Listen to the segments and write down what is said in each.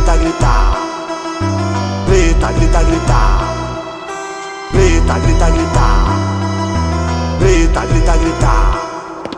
grita, grita. Grita, grita, grita. Grita, grita, grita. Grita, grita, grita.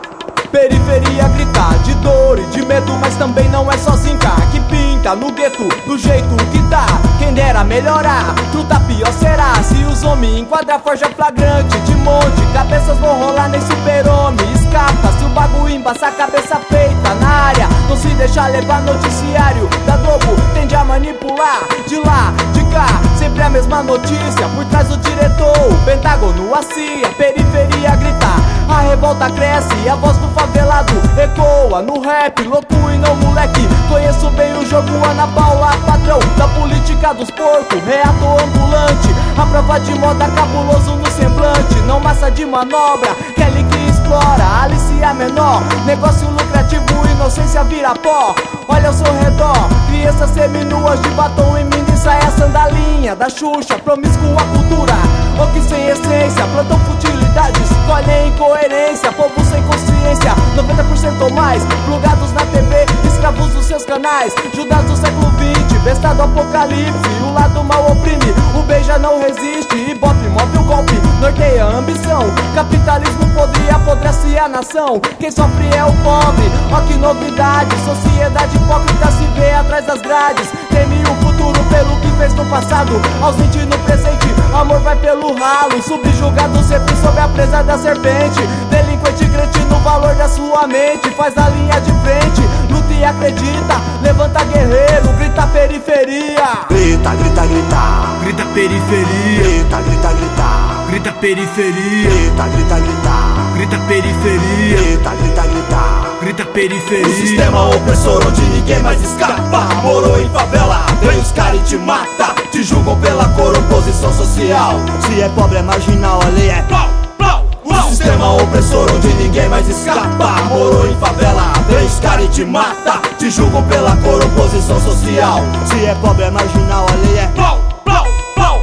Periferia grita de dor e de medo, mas também não é sozinha que pinta no gueto do jeito que tá. Quem dera melhorar, truta pior será. Se os homens enquadrar forja flagrante de monte, cabeças vão rolar nem super-homem escapa. Se o bagulho embaçar, cabeça feita na área. Não se deixar levar noticiário da Globo, tende a manipular de lá, de cá, sempre a mesma notícia. Por trás do diretor, o Pentágono, a CIA, periferia grita. A revolta cresce e a voz do favelado ecoa no rap, louco e não moleque. Conheço bem o jogo, Ana Paula, patrão da política dos porcos, reator ambulante, a prova de moda cabuloso no semblante. Não massa de manobra, Kelly que explora, Alice a menor, negócio lucrativo, inocência vira pó. Olha ao seu redor, crianças seminuas de batom em mini saia, sandalinha da Xuxa, promíscua cultura, ou que sem essência, plantam futilidades, colhem incoerência, povo sem consciência, 90% ou mais, plugados na TV, escravos dos seus canais, Judas do século XX, besta do apocalipse, o lado mal oprime, o bem já não resiste, Ibope move o golpe, norteia a ambição, capitalismo podre apodrece a nação, quem sofre é o pobre, ó que novidade, sociedade hipócrita se vê atrás das grades, teme o futuro pelo que fez no passado, ausente no presente, amor vai pelo ralo, subjugado sempre sob a presa da serpente, delinquente crente no valor da sua mente, faz a linha de frente, luta e acredita, levanta guerreiro, grita periferia. Grita, grita, grita. Grita periferia. Grita, grita, grita. Grita periferia. Grita, grita, grita. Grita periferia. Grita, grita, grita. Grita periferia. O sistema opressor onde ninguém mais escapa, morou em favela, vem os caras e te mata, te julgam pela cor ou posição social. Se é pobre é marginal, a lei é Plau, plau, plau. O sistema opressor onde ninguém mais escapa, morou em favela, vem os caras e te mata, te julgam pela cor ou posição social. Se é pobre é marginal, a lei é Plau, plau, plau.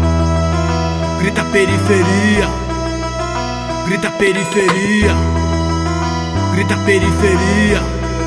Grita periferia. Grita periferia. Grita periferia.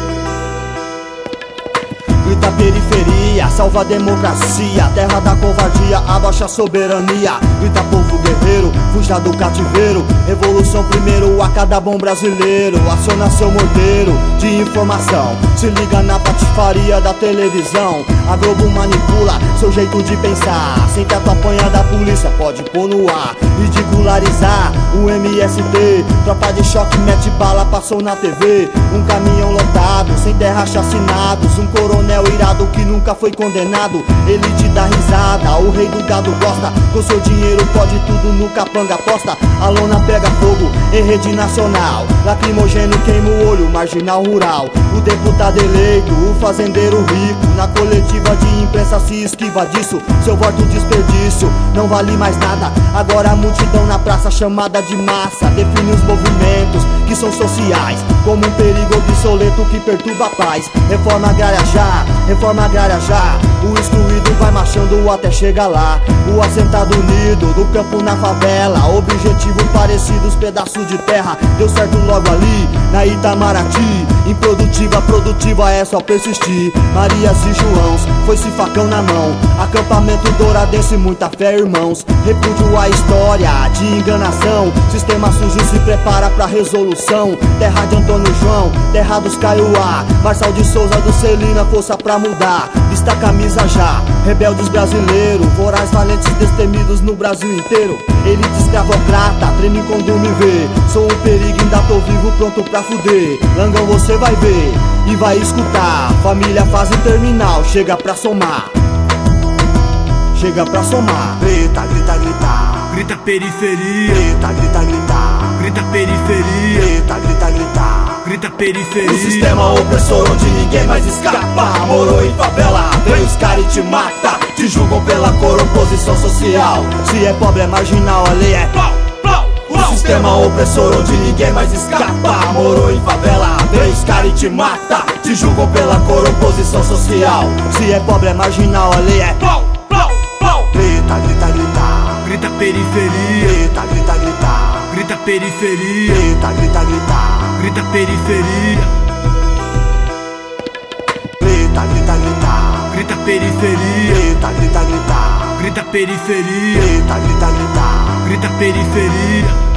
Grita periferia, salva a democracia, terra da covardia, abaixa a soberania. Grita povo guerreiro, fuja do cativeiro, revolução primeiro a cada bom brasileiro. Aciona seu morteiro de informação, se liga na patifaria da televisão. A Globo manipula seu jeito de pensar, sem teto apanha da polícia, pode pôr no ar. Ridicularizar o MST, tropa de choque mete bala, passou na TV. Um caminhão lotado, sem terra chacinados, um coronel irado que nunca foi condenado. Ele te dá risada, o rei do gado gosta, com seu dinheiro pode tudo no capanga aposta. A lona pega fogo em rede nacional, lacrimogênio queima o olho, marginal rural. O deputado eleito, o fazendeiro rico, na coletiva de imprensa se esquiva disso. Seu voto desperdício, não vale mais nada. Agora a multidão na praça chamada de massa define os movimentos que são sociais, como um perigo obsoleto que perturba a paz. Reforma agrária já, reforma agrária já. O excluído vai marchando até chegar lá. O assentado unido do campo na favela, objetivo parecido, os pedaços de terra. Deu certo logo ali, na Itamaraty. Improdutiva, produtiva é só persistir. Marias e Joãos, foi-se facão na mão. Acampamento douradense, muita fé, irmãos. Repúdio a história de enganação. Sistema sujo se prepara pra resolução. Terra de Antônio João, terra dos Kaiowá. Marçal de Souza do Celina, força pra mudar. Vista a camisa já, rebeldes brasileiros, voraz valentes destemidos no Brasil inteiro. Elite escravocrata, treme quando me vê. Sou um perigo, ainda tô vivo, pronto pra fuder. Langão você vai ver e vai escutar. Família fase terminal, chega pra somar. Chega pra somar. Grita, grita, grita. Grita periferia. Grita, grita, grita. Grita periferia. Grita, grita, grita. Grita periferia. O sistema opressor onde ninguém mais escapa, morou em favela, vem os caras e te mata, te julgam pela cor ou posição social. Se é pobre é marginal, a lei é Plau, plau, plau. O sistema opressor onde ninguém mais escapa, morou em favela, vem os caras e te mata, te julgam pela cor ou posição social. Se é pobre é marginal, a lei é Plau, plau, plau. Grita, grita, grita. Grita periferia. Grita, grita, grita. Grita periferia. Grita, grita, grita. Grita periferia. Grita, grita, grita. Grita grita periferia, grita, grita, grita, grita periferia, grita, grita, grita, grita periferia.